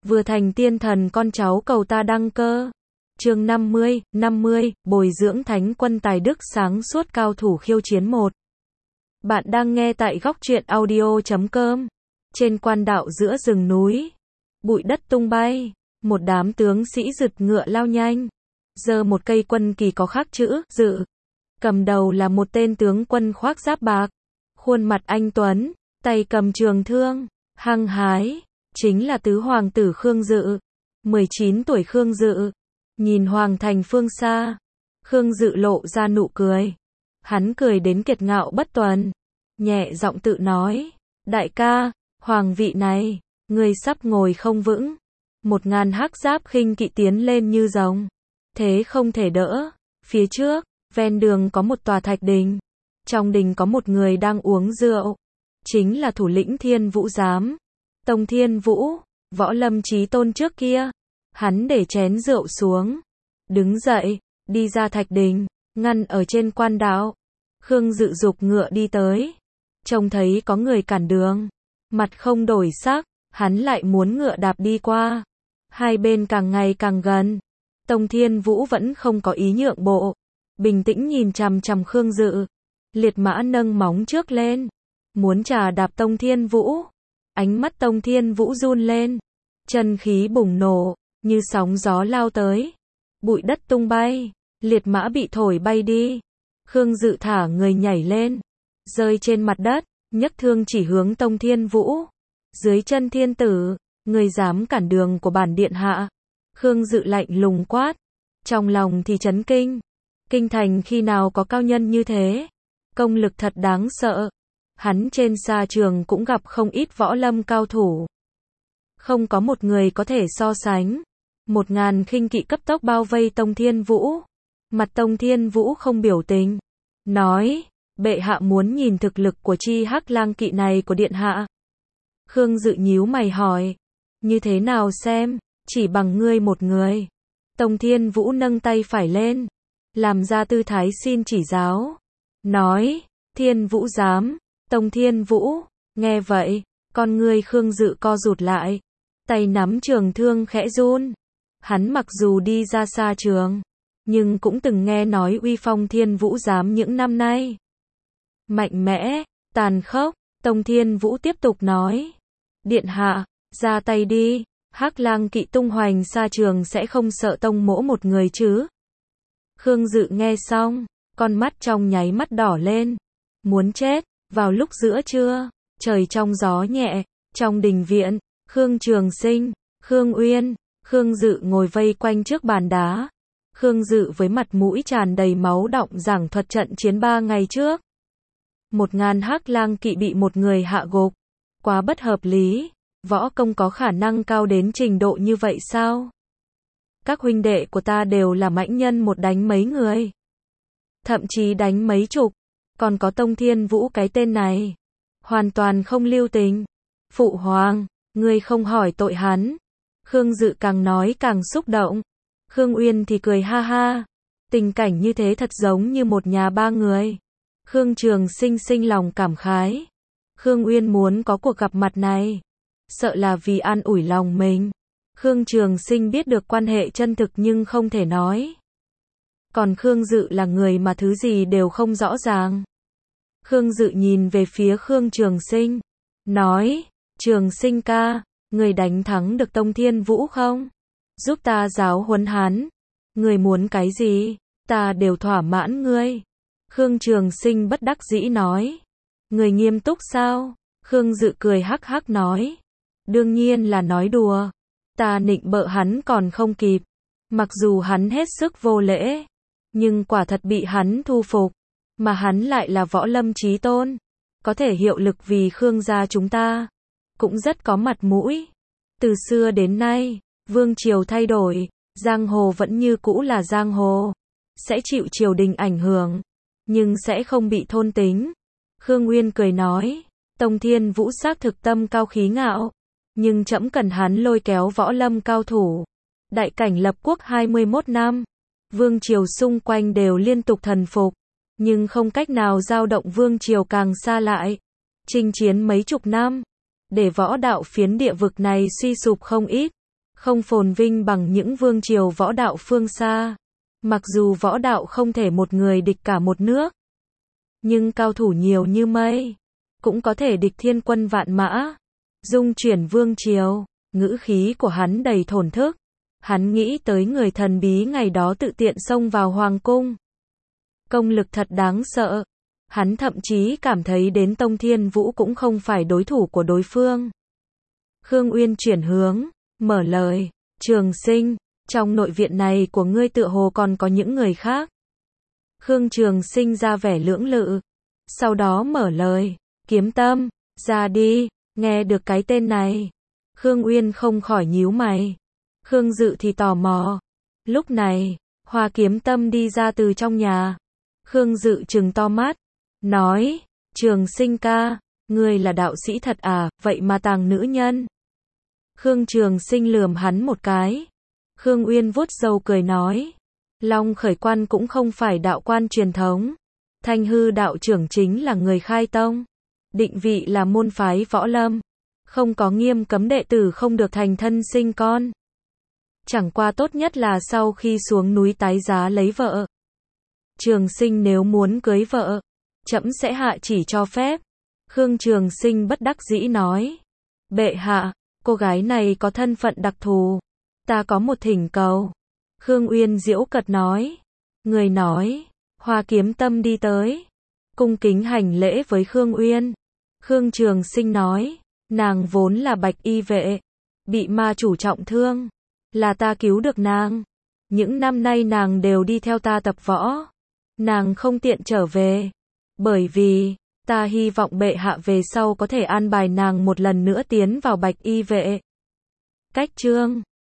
Vừa thành tiên thần con cháu cầu ta đăng cơ. Chương 50, bồi dưỡng thánh quân tài đức sáng suốt cao thủ khiêu chiến 1. Bạn đang nghe tại góc truyện audio.com. Trên quan đạo giữa rừng núi, bụi đất tung bay, một đám tướng sĩ rượt ngựa lao nhanh, giơ một cây quân kỳ có khắc chữ Dự. Cầm đầu là một tên tướng quân khoác giáp bạc, khuôn mặt anh tuấn, tay cầm trường thương, hăng hái, chính là tứ hoàng tử Khương Dự. 19 tuổi Khương Dự, nhìn hoàng thành phương xa, Khương Dự lộ ra nụ cười. Hắn cười đến kiệt ngạo bất tuần, nhẹ giọng tự nói, đại ca, hoàng vị này, ngươi sắp ngồi không vững. 1000 hắc giáp khinh kỵ tiến lên như rồng, thế không thể đỡ. Phía trước, ven đường có một tòa thạch đình, trong đình có một người đang uống rượu, chính là thủ lĩnh Thiên Vũ Giám, Tông Thiên Vũ, võ lâm chí tôn trước kia. Hắn để chén rượu xuống, đứng dậy, đi ra thạch đình, ngăn ở trên quan đạo. Khương Dự dục ngựa đi tới, trông thấy có người cản đường, mặt không đổi sắc, hắn lại muốn ngựa đạp đi qua. Hai bên càng ngày càng gần, Tông Thiên Vũ vẫn không có ý nhượng bộ, bình tĩnh nhìn chằm chằm Khương Dự. Liệt mã nâng móng trước lên, muốn trà đạp Tông Thiên Vũ. Ánh mắt Tông Thiên Vũ run lên, chân khí bùng nổ, như sóng gió lao tới, bụi đất tung bay, liệt mã bị thổi bay đi. Khương Dự thả người nhảy lên, rơi trên mặt đất, nhấc thương chỉ hướng Tông Thiên Vũ. Dưới chân thiên tử, người dám cản đường của bản điện hạ? Khương Dự lạnh lùng quát, trong lòng thì chấn kinh. Kinh thành khi nào có cao nhân như thế? Công lực thật đáng sợ. Hắn trên sa trường cũng gặp không ít võ lâm cao thủ, không có một người có thể so sánh. 1000 khinh kỵ cấp tốc bao vây Tông Thiên Vũ. Mặt Tông Thiên Vũ không biểu tình, nói, bệ hạ muốn nhìn thực lực của chi hắc lang kỵ này của điện hạ. Khương Dự nhíu mày hỏi, như thế nào xem, chỉ bằng ngươi một người. Tông Thiên Vũ nâng tay phải lên, làm ra tư thái xin chỉ giáo, nói, Thiên Vũ Giám. Tông Thiên Vũ, nghe vậy, con ngươi Khương Dự co rụt lại, tay nắm trường thương khẽ run. Hắn mặc dù đi ra xa trường, nhưng cũng từng nghe nói uy phong Thiên Vũ Giám những năm nay. Mạnh mẽ, tàn khốc. Tông Thiên Vũ tiếp tục nói, điện hạ, ra tay đi, hắc lang kỵ tung hoành xa trường sẽ không sợ tông mỗ một người chứ? Khương Dự nghe xong, con mắt trong nháy mắt đỏ lên, muốn chết. Vào lúc giữa trưa, trời trong gió nhẹ, trong đình viện, Khương Trường Sinh, Khương Uyên, Khương Dự ngồi vây quanh trước bàn đá. Khương Dự với mặt mũi tràn đầy máu đọng giảng thuật trận chiến 3 ngày trước. 1000 hắc lang kỵ bị một người hạ gục, quá bất hợp lý. Võ công có khả năng cao đến trình độ như vậy sao? Các huynh đệ của ta đều là mãnh nhân, một đánh mấy người, thậm chí đánh mấy chục. Còn có Tông Thiên Vũ cái tên này, hoàn toàn không lưu tình. Phụ hoàng, ngươi không hỏi tội hắn. Khương Dự càng nói càng xúc động. Khương Uyên thì cười ha ha. Tình cảnh như thế thật giống như một nhà ba người. Khương Trường Sinh sinh lòng cảm khái. Khương Uyên muốn có cuộc gặp mặt này, sợ là vì an ủi lòng mình. Khương Trường Sinh biết được quan hệ chân thực nhưng không thể nói. Còn Khương Dự là người mà thứ gì đều không rõ ràng. Khương Dự nhìn về phía Khương Trường Sinh, nói, Trường Sinh ca, người đánh thắng được Tông Thiên Vũ không? Giúp ta giáo huấn hắn. Người muốn cái gì, ta đều thỏa mãn ngươi. Khương Trường Sinh bất đắc dĩ nói, người nghiêm túc sao? Khương Dự cười hắc hắc nói, đương nhiên là nói đùa. Ta nịnh bợ hắn còn không kịp. Mặc dù hắn hết sức vô lễ, nhưng quả thật bị hắn thu phục. Mà hắn lại là võ lâm chí tôn, có thể hiệu lực vì Khương gia chúng ta, cũng rất có mặt mũi. Từ xưa đến nay, vương triều thay đổi, giang hồ vẫn như cũ là giang hồ, sẽ chịu triều đình ảnh hưởng, nhưng sẽ không bị thôn tính. Khương Uyên cười nói, Tông Thiên Vũ xác thực tâm cao khí ngạo, nhưng trẫm cần hắn lôi kéo võ lâm cao thủ. Đại cảnh lập quốc 21 năm, vương triều xung quanh đều liên tục thần phục, nhưng không cách nào dao động vương triều càng xa lại. Chinh chiến mấy chục năm, để võ đạo phiến địa vực này suy sụp không ít. không phồn vinh bằng những vương triều võ đạo phương xa. Mặc dù võ đạo không thể một người địch cả một nước, nhưng cao thủ nhiều như mây, cũng có thể địch thiên quân vạn mã, dung chuyển vương triều. Ngữ khí của hắn đầy thổn thức. Hắn nghĩ tới người thần bí ngày đó tự tiện xông vào hoàng cung. Công lực thật đáng sợ. Hắn thậm chí cảm thấy đến Tông Thiên Vũ cũng không phải đối thủ của đối phương. Khương Uyên chuyển hướng, mở lời, Trường Sinh, trong nội viện này của ngươi tựa hồ còn có những người khác. Khương Trường Sinh ra vẻ lưỡng lự, sau đó mở lời, Kiếm Tâm, ra đi. Nghe được cái tên này, Khương Uyên không khỏi nhíu mày. Khương Dự thì tò mò. Lúc này, Hoa Kiếm Tâm đi ra từ trong nhà. Khương Dự trừng to mắt, nói, Trường Sinh ca, ngươi là đạo sĩ thật à, vậy mà tàng nữ nhân. Khương Trường Sinh lườm hắn một cái. Khương Uyên vuốt râu cười nói, Long Khởi Quan cũng không phải đạo quan truyền thống. Thanh Hư đạo trưởng chính là người khai tông. Định vị là môn phái võ lâm. Không có nghiêm cấm đệ tử không được thành thân sinh con. Chẳng qua tốt nhất là sau khi xuống núi tái giá lấy vợ. Trường Sinh nếu muốn cưới vợ, trẫm sẽ hạ chỉ cho phép. Khương Trường Sinh bất đắc dĩ nói, bệ hạ, cô gái này có thân phận đặc thù. Ta có một thỉnh cầu. Khương Uyên giễu cợt nói. Người nói. Hoa Kiếm Tâm đi tới, cung kính hành lễ với Khương Uyên. Khương Trường Sinh nói, nàng vốn là bạch y vệ, bị ma chủ trọng thương, là ta cứu được nàng. Những năm nay nàng đều đi theo ta tập võ. Nàng không tiện trở về, bởi vì ta hy vọng bệ hạ về sau có thể an bài nàng một lần nữa tiến vào bạch y vệ. Cách chương